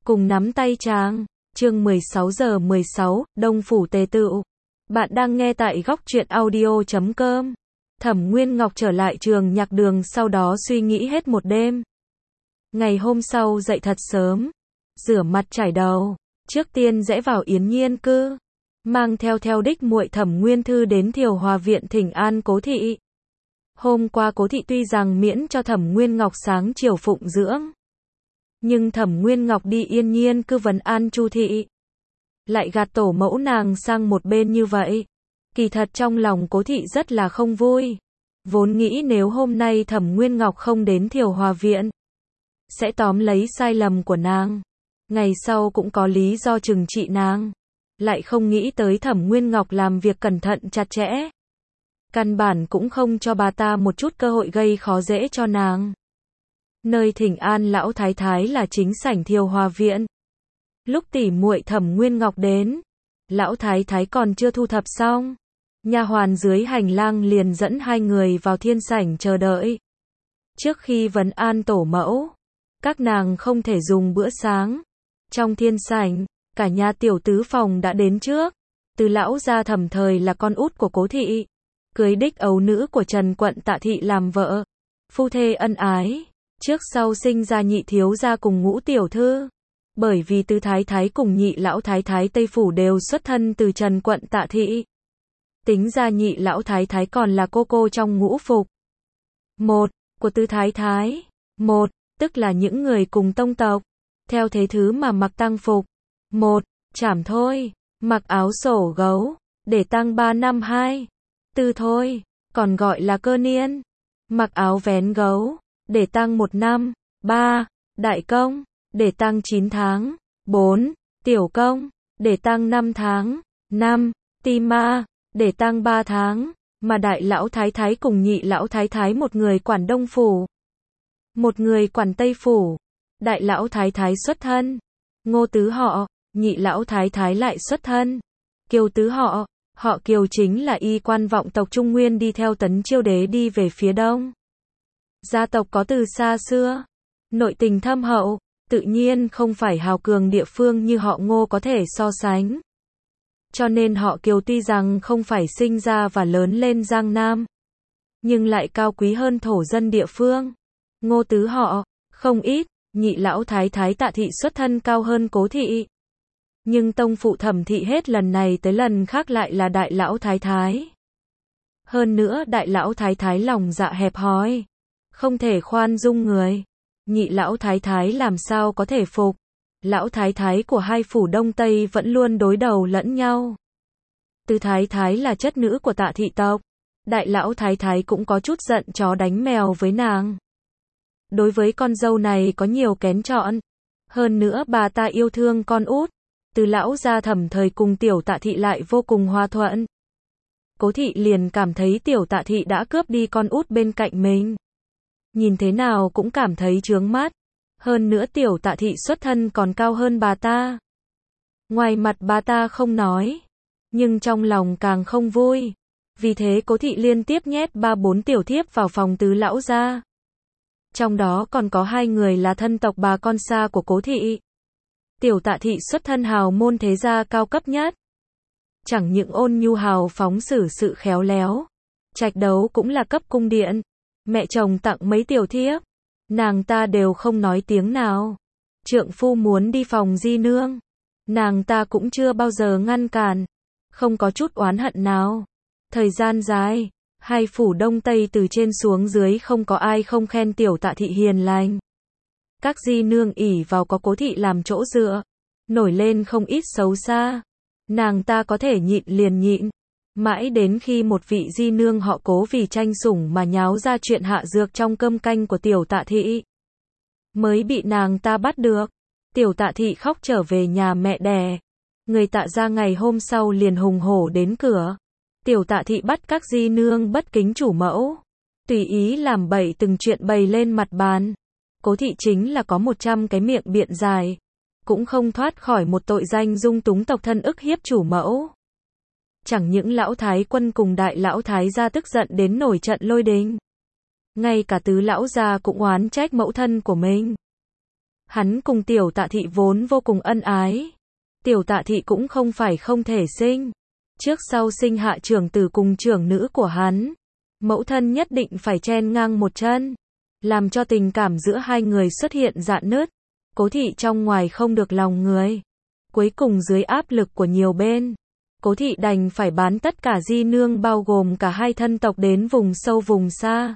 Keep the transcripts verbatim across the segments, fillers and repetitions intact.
cùng nắm tay chàng. Chương mười sáu giờ mười sáu, Đông Phủ Tề Tựu. Bạn đang nghe tại góc truyện audio chấm com. Thẩm Nguyên Ngọc trở lại trường nhạc đường sau đó suy nghĩ hết một đêm. Ngày hôm sau dậy thật sớm, rửa mặt chải đầu, trước tiên rẽ vào Yến Nhiên cư, mang theo theo đích muội Thẩm Nguyên Thư đến Thiều Hòa viện thỉnh an Cố thị. Hôm qua Cố thị tuy rằng miễn cho Thẩm Nguyên Ngọc sáng chiều phụng dưỡng, nhưng Thẩm Nguyên Ngọc đi Yên Nhiên cư vấn an Chu thị, lại gạt tổ mẫu nàng sang một bên như vậy. Kỳ thật trong lòng Cố thị rất là không vui, vốn nghĩ nếu hôm nay Thẩm Nguyên Ngọc không đến Thiều Hòa viện, sẽ tóm lấy sai lầm của nàng, ngày sau cũng có lý do trừng trị nàng. Lại không nghĩ tới Thẩm Nguyên Ngọc làm việc cẩn thận chặt chẽ, căn bản cũng không cho bà ta một chút cơ hội gây khó dễ cho nàng. Nơi thỉnh an lão thái thái là chính sảnh Thiều Hòa viện. Lúc tỉ muội Thẩm Nguyên Ngọc đến, lão thái thái còn chưa thu thập xong, nha hoàn dưới hành lang liền dẫn hai người vào thiên sảnh chờ đợi. Trước khi vấn an tổ mẫu, các nàng không thể dùng bữa sáng. Trong thiên sảnh, cả nhà tiểu tứ phòng đã đến trước. Từ lão gia Thẩm thời là con út của Cố thị, cưới đích ấu nữ của Trần quận Tạ thị làm vợ, phu thê ân ái, trước sau sinh ra nhị thiếu gia cùng ngũ tiểu thư. Bởi vì tứ thái thái cùng nhị lão thái thái Tây phủ đều xuất thân từ Trần quận Tạ thị, tính ra nhị lão thái thái còn là cô cô trong ngũ phục một của tứ thái thái, một tức là những người cùng tông tộc, theo thế thứ mà mặc tang phục. Một, chảm thôi, mặc áo sổ gấu, để tang ba năm hai. Tư thôi, còn gọi là cơ niên, mặc áo vén gấu, để tang một năm. Ba, đại công, để tang chín tháng. Bốn, tiểu công, để tang năm tháng. Năm, ti ma, để tang ba tháng. Mà đại lão thái thái cùng nhị lão thái thái một người quản Đông phủ, một người quản Tây phủ. Đại lão thái thái xuất thân Ngô tứ họ, nhị lão thái thái lại xuất thân Kiều tứ họ. Họ Kiều chính là y quan vọng tộc Trung Nguyên đi theo Tấn Chiêu đế đi về phía đông. Gia tộc có từ xa xưa, nội tình thâm hậu, tự nhiên không phải hào cường địa phương như họ Ngô có thể so sánh. Cho nên họ Kiều tuy rằng không phải sinh ra và lớn lên Giang Nam, nhưng lại cao quý hơn thổ dân địa phương. Ngô tứ họ, không ít, nhị lão thái thái Tạ thị xuất thân cao hơn Cố thị. Nhưng tông phụ Thẩm thị hết lần này tới lần khác lại là đại lão thái thái. Hơn nữa đại lão thái thái lòng dạ hẹp hòi, không thể khoan dung người. Nhị lão thái thái làm sao có thể phục. Lão thái thái của hai phủ Đông Tây vẫn luôn đối đầu lẫn nhau. Tứ thái thái là chất nữ của Tạ thị tộc, đại lão thái thái cũng có chút giận chó đánh mèo với nàng. Đối với con dâu này có nhiều kén chọn. Hơn nữa bà ta yêu thương con út. Từ lão gia Thẩm thời cùng tiểu Tạ thị lại vô cùng hòa thuận. Cố thị liền cảm thấy tiểu Tạ thị đã cướp đi con út bên cạnh mình, nhìn thế nào cũng cảm thấy chướng mắt. Hơn nữa tiểu Tạ thị xuất thân còn cao hơn bà ta. Ngoài mặt bà ta không nói, nhưng trong lòng càng không vui. Vì thế Cố thị liên tiếp nhét ba bốn tiểu thiếp vào phòng tứ lão gia. Trong đó còn có hai người là thân tộc bà con xa của Cố thị. Tiểu Tạ thị xuất thân hào môn thế gia cao cấp nhất. Chẳng những ôn nhu hào phóng xử sự khéo léo, trạch đấu cũng là cấp cung điện. Mẹ chồng tặng mấy tiểu thiếp, nàng ta đều không nói tiếng nào. Trượng phu muốn đi phòng di nương, nàng ta cũng chưa bao giờ ngăn cản, không có chút oán hận nào. Thời gian dài, hai phủ Đông Tây từ trên xuống dưới không có ai không khen tiểu Tạ thị hiền lành. Các di nương ỷ vào có Cố thị làm chỗ dựa, nổi lên không ít xấu xa. Nàng ta có thể nhịn liền nhịn, mãi đến khi một vị di nương họ Cố vì tranh sủng mà nháo ra chuyện hạ dược trong cơm canh của tiểu Tạ thị, mới bị nàng ta bắt được. Tiểu Tạ thị khóc trở về nhà mẹ đẻ. Người Tạ gia ngày hôm sau liền hùng hổ đến cửa. Tiểu Tạ thị bắt các di nương bất kính chủ mẫu, tùy ý làm bậy từng chuyện bày lên mặt bàn. Cố thị chính là có một trăm cái miệng biện dài, cũng không thoát khỏi một tội danh dung túng tộc thân ức hiếp chủ mẫu. Chẳng những lão thái quân cùng đại lão thái gia tức giận đến nổi trận lôi đình, ngay cả tứ lão gia cũng oán trách mẫu thân của mình. Hắn cùng Tiểu Tạ Thị vốn vô cùng ân ái. Tiểu Tạ Thị cũng không phải không thể sinh. Trước sau sinh hạ trưởng tử cùng trưởng nữ của hắn. Mẫu thân nhất định phải chen ngang một chân. Làm cho tình cảm giữa hai người xuất hiện rạn nứt. Cố Thị trong ngoài không được lòng người. Cuối cùng dưới áp lực của nhiều bên, Cố Thị đành phải bán tất cả di nương bao gồm cả hai thân tộc đến vùng sâu vùng xa.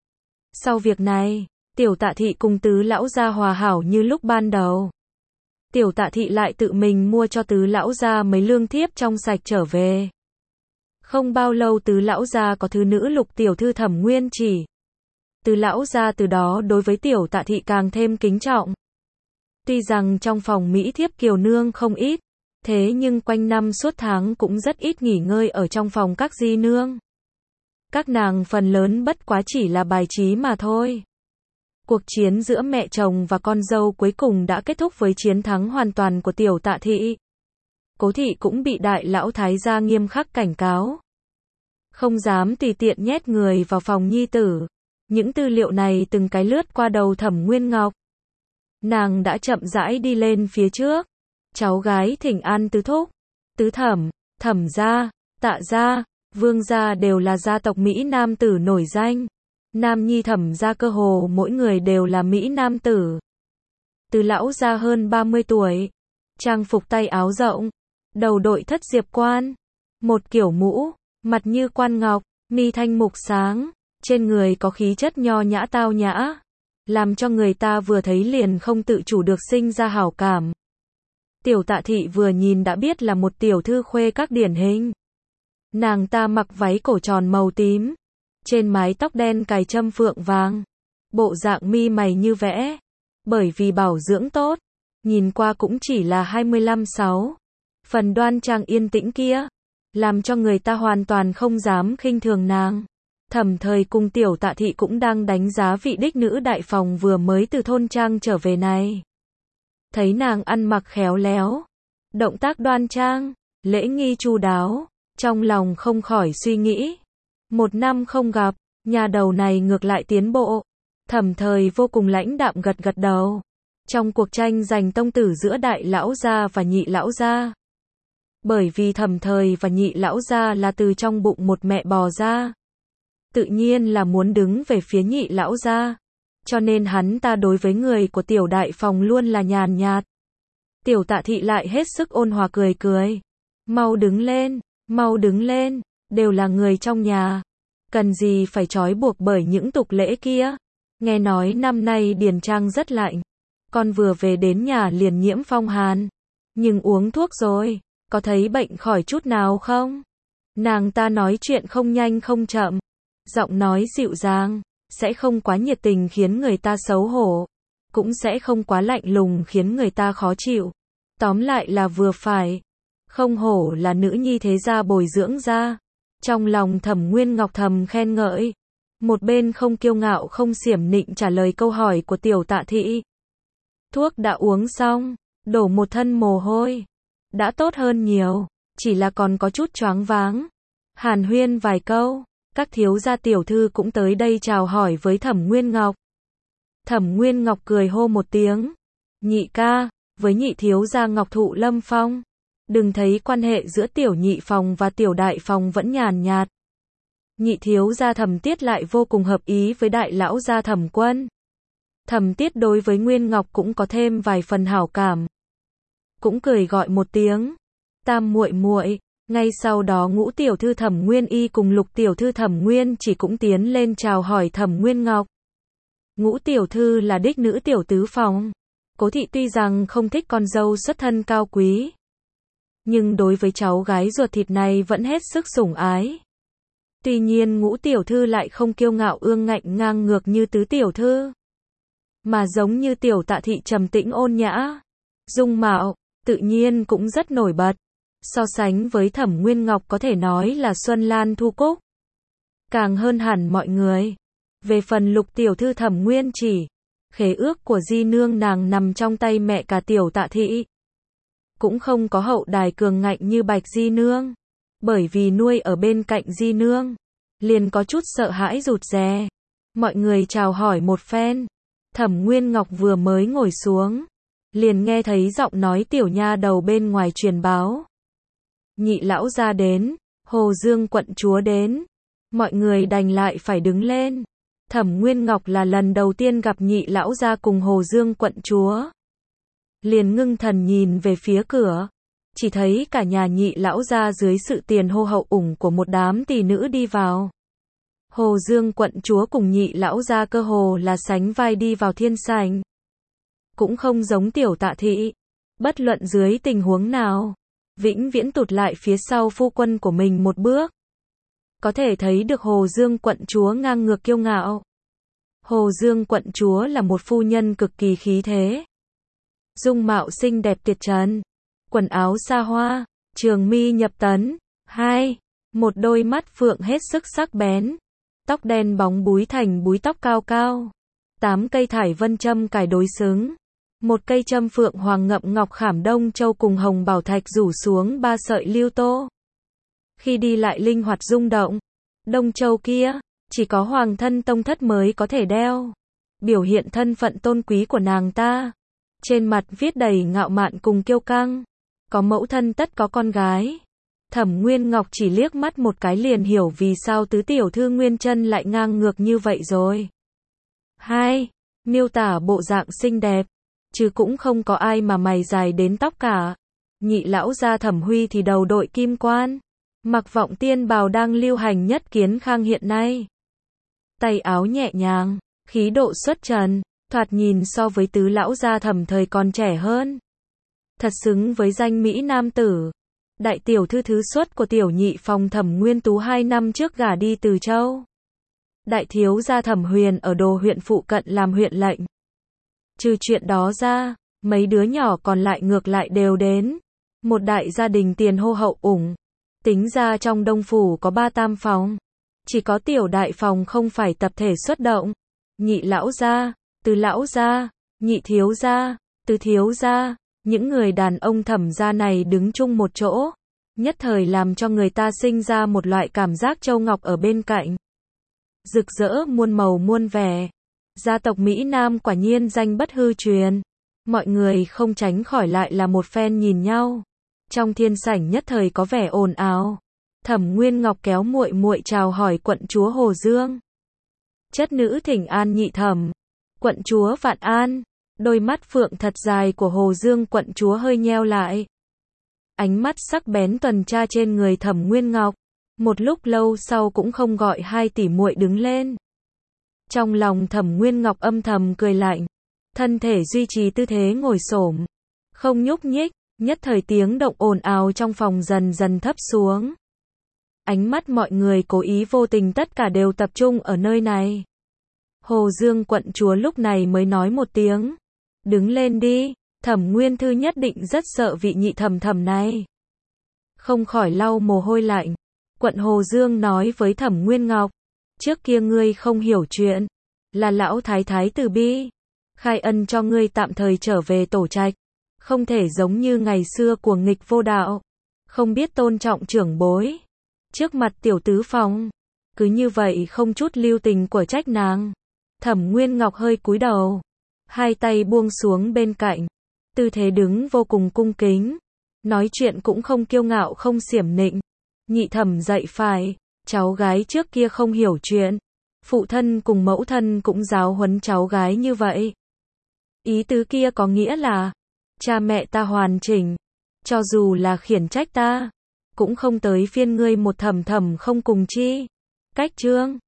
Sau việc này, Tiểu Tạ Thị cùng tứ lão gia hòa hảo như lúc ban đầu. Tiểu Tạ Thị lại tự mình mua cho tứ lão gia mấy lương thiếp trong sạch trở về. Không bao lâu tứ lão gia có thứ nữ Lục tiểu thư Thẩm Nguyên Chỉ. Tứ lão gia từ đó đối với Tiểu Tạ Thị càng thêm kính trọng. Tuy rằng trong phòng Mỹ thiếp kiều nương không ít, thế nhưng quanh năm suốt tháng cũng rất ít nghỉ ngơi ở trong phòng các di nương. Các nàng phần lớn bất quá chỉ là bài trí mà thôi. Cuộc chiến giữa mẹ chồng và con dâu cuối cùng đã kết thúc với chiến thắng hoàn toàn của Tiểu Tạ Thị. Cố Thị cũng bị đại lão thái gia nghiêm khắc cảnh cáo. Không dám tùy tiện nhét người vào phòng nhi tử. Những tư liệu này từng cái lướt qua đầu Thẩm Nguyên Ngọc. Nàng đã chậm rãi đi lên phía trước. Cháu gái thỉnh an tứ thúc, tứ thẩm, Thẩm gia, Tạ gia, Vương gia đều là gia tộc Mỹ nam tử nổi danh. Nam nhi Thẩm gia cơ hồ mỗi người đều là Mỹ nam tử. Tứ lão gia hơn ba mươi tuổi, trang phục tay áo rộng, đầu đội thất diệp quan, một kiểu mũ, mặt như quan ngọc, mi thanh mục sáng, trên người có khí chất nho nhã tao nhã, làm cho người ta vừa thấy liền không tự chủ được sinh ra hảo cảm. Tiểu Tạ Thị vừa nhìn đã biết là một tiểu thư khuê các điển hình. Nàng ta mặc váy cổ tròn màu tím, trên mái tóc đen cài châm phượng vàng, bộ dạng mi mày như vẽ, bởi vì bảo dưỡng tốt, nhìn qua cũng chỉ là hai mươi lăm sáu. Phần đoan trang yên tĩnh kia, làm cho người ta hoàn toàn không dám khinh thường nàng. Thẩm Thời cùng Tiểu Tạ Thị cũng đang đánh giá vị đích nữ đại phòng vừa mới từ thôn trang trở về này. Thấy nàng ăn mặc khéo léo, động tác đoan trang, lễ nghi chu đáo, trong lòng không khỏi suy nghĩ. Một năm không gặp, nhà đầu này ngược lại tiến bộ. Thẩm Thời vô cùng lãnh đạm gật gật đầu. Trong cuộc tranh giành tông tử giữa đại lão gia và nhị lão gia. Bởi vì Thẩm Thời và nhị lão gia là từ trong bụng một mẹ bò ra. Tự nhiên là muốn đứng về phía nhị lão gia. Cho nên hắn ta đối với người của Tiểu đại phòng luôn là nhàn nhạt. Tiểu Tạ Thị lại hết sức ôn hòa cười cười. Mau đứng lên, mau đứng lên, đều là người trong nhà. Cần gì phải trói buộc bởi những tục lễ kia. Nghe nói năm nay điền trang rất lạnh. Con vừa về đến nhà liền nhiễm phong hàn. Nhưng uống thuốc rồi, có thấy bệnh khỏi chút nào không? Nàng ta nói chuyện không nhanh không chậm. Giọng nói dịu dàng, sẽ không quá nhiệt tình khiến người ta xấu hổ. Cũng sẽ không quá lạnh lùng khiến người ta khó chịu. Tóm lại là vừa phải. Không hổ là nữ nhi thế gia bồi dưỡng ra. Trong lòng Thẩm Nguyên Ngọc thầm khen ngợi. Một bên không kiêu ngạo không xiểm nịnh trả lời câu hỏi của Tiểu Tạ Thị. Thuốc đã uống xong, đổ một thân mồ hôi. Đã tốt hơn nhiều, chỉ là còn có chút choáng váng. Hàn huyên vài câu, các thiếu gia tiểu thư cũng tới đây chào hỏi với Thẩm Nguyên Ngọc. Thẩm Nguyên Ngọc cười hô một tiếng. Nhị ca, với nhị thiếu gia Ngọc Thụ Lâm Phong. Đừng thấy quan hệ giữa tiểu nhị phòng và tiểu đại phòng vẫn nhàn nhạt. Nhị thiếu gia Thẩm Tiết lại vô cùng hợp ý với đại lão gia Thẩm Quân. Thẩm Tiết đối với Nguyên Ngọc cũng có thêm vài phần hảo cảm. Cũng cười gọi một tiếng. Tam muội muội. Ngay sau đó ngũ tiểu thư Thẩm Nguyên Y cùng lục tiểu thư Thẩm Nguyên Chỉ cũng tiến lên chào hỏi Thẩm Nguyên Ngọc. Ngũ tiểu thư là đích nữ tiểu tứ phòng. Cố thị tuy rằng không thích con dâu xuất thân cao quý, nhưng đối với cháu gái ruột thịt này vẫn hết sức sủng ái. Tuy nhiên ngũ tiểu thư lại không kiêu ngạo ương ngạnh ngang ngược như tứ tiểu thư, mà giống như Tiểu Tạ Thị trầm tĩnh ôn nhã, dung mạo, tự nhiên cũng rất nổi bật. So sánh với Thẩm Nguyên Ngọc có thể nói là Xuân Lan Thu Cúc. Càng hơn hẳn mọi người. Về phần lục tiểu thư Thẩm Nguyên Chỉ, khế ước của di nương nàng nằm trong tay mẹ cả Tiểu Tạ Thị. Cũng không có hậu đài cường ngạnh như Bạch di nương. Bởi vì nuôi ở bên cạnh di nương, liền có chút sợ hãi rụt rè. Mọi người chào hỏi một phen. Thẩm Nguyên Ngọc vừa mới ngồi xuống, liền nghe thấy giọng nói tiểu nha đầu bên ngoài truyền báo. Nhị lão gia đến, Hồ Dương quận chúa đến. Mọi người đành lại phải đứng lên. Thẩm Nguyên Ngọc là lần đầu tiên gặp nhị lão gia cùng Hồ Dương quận chúa. Liền ngưng thần nhìn về phía cửa. Chỉ thấy cả nhà nhị lão gia dưới sự tiền hô hậu ủng của một đám tỷ nữ đi vào. Hồ Dương quận chúa cùng nhị lão gia cơ hồ là sánh vai đi vào thiên sảnh. Cũng không giống tiểu Tạ thị. Bất luận dưới tình huống nào, vĩnh viễn tụt lại phía sau phu quân của mình một bước. Có thể thấy được Hồ Dương quận chúa ngang ngược kiêu ngạo. Hồ Dương quận chúa là một phu nhân cực kỳ khí thế. Dung mạo xinh đẹp tuyệt trần, quần áo xa hoa, trường mi nhập tấn. Hai, một đôi mắt phượng hết sức sắc bén, tóc đen bóng búi thành búi tóc cao cao. Tám cây thải vân châm cài đối xứng. Một cây châm phượng hoàng ngậm ngọc khảm đông châu cùng hồng bảo thạch rủ xuống ba sợi lưu tô. Khi đi lại linh hoạt rung động. Đông châu kia, chỉ có hoàng thân tông thất mới có thể đeo. Biểu hiện thân phận tôn quý của nàng ta. Trên mặt viết đầy ngạo mạn cùng kiêu căng. Có mẫu thân tất có con gái. Thẩm Nguyên Ngọc chỉ liếc mắt một cái liền hiểu vì sao tứ tiểu thư Nguyên Chân lại ngang ngược như vậy rồi. Hai, miêu tả bộ dạng xinh đẹp, chứ cũng không có ai mà mày dài đến tóc cả. Nhị lão gia Thẩm Huy thì đầu đội kim quan, mặc vọng tiên bào đang lưu hành nhất Kiến Khang hiện nay. Tay áo nhẹ nhàng, khí độ xuất trần, thoạt nhìn so với tứ lão gia Thẩm thời còn trẻ hơn. Thật xứng với danh mỹ nam tử. Đại tiểu thư thứ xuất của tiểu nhị phòng Thẩm Nguyên Tú hai năm trước gả đi Từ Châu. Đại thiếu gia Thẩm Huyền ở Đồ huyện phụ cận làm huyện lệnh. Trừ chuyện đó ra, mấy đứa nhỏ còn lại ngược lại đều đến. Một đại gia đình tiền hô hậu ủng. Tính ra trong Đông phủ có ba tam phòng, chỉ có tiểu đại phòng không phải tập thể xuất động. Nhị lão gia, tứ lão gia, nhị thiếu gia, tứ thiếu gia, những người đàn ông Thẩm gia này đứng chung một chỗ, nhất thời làm cho người ta sinh ra một loại cảm giác châu ngọc ở bên cạnh. Rực rỡ muôn màu muôn vẻ. Gia tộc Mỹ Nam quả nhiên danh bất hư truyền. Mọi người không tránh khỏi lại là một phen nhìn nhau. Trong thiên sảnh nhất thời có vẻ ồn ào. Thẩm Nguyên Ngọc kéo muội muội chào hỏi quận chúa Hồ Dương. Chất nữ thỉnh an nhị thẩm. Quận chúa vạn an. Đôi mắt phượng thật dài của Hồ Dương quận chúa hơi nheo lại. Ánh mắt sắc bén tuần tra trên người Thẩm Nguyên Ngọc. Một lúc lâu sau cũng không gọi hai tỷ muội đứng lên. Trong lòng Thẩm Nguyên Ngọc âm thầm cười lạnh. Thân thể duy trì tư thế ngồi xổm, không nhúc nhích, nhất thời tiếng động ồn ào trong phòng dần dần thấp xuống. Ánh mắt mọi người cố ý vô tình tất cả đều tập trung ở nơi này. Hồ Dương quận chúa lúc này mới nói một tiếng. Đứng lên đi, Thẩm Nguyên Thư nhất định rất sợ vị nhị thẩm thẩm này. Không khỏi lau mồ hôi lạnh. Quận Hồ Dương nói với Thẩm Nguyên Ngọc. Trước kia ngươi không hiểu chuyện. Là lão thái thái từ bi. Khai ân cho ngươi tạm thời trở về tổ trạch. Không thể giống như ngày xưa cuồng nghịch vô đạo. Không biết tôn trọng trưởng bối. Trước mặt tiểu tứ phòng. Cứ như vậy không chút lưu tình của trách nàng. Thẩm Nguyên Ngọc hơi cúi đầu. Hai tay buông xuống bên cạnh. Tư thế đứng vô cùng cung kính. Nói chuyện cũng không kiêu ngạo không xiểm nịnh. Nhị thẩm dạy phải. Cháu gái trước kia không hiểu chuyện. Phụ thân cùng mẫu thân cũng giáo huấn cháu gái như vậy. Ý tứ kia có nghĩa là, cha mẹ ta hoàn chỉnh. Cho dù là khiển trách ta, cũng không tới phiên ngươi một thầm thầm không cùng chi. Cách chương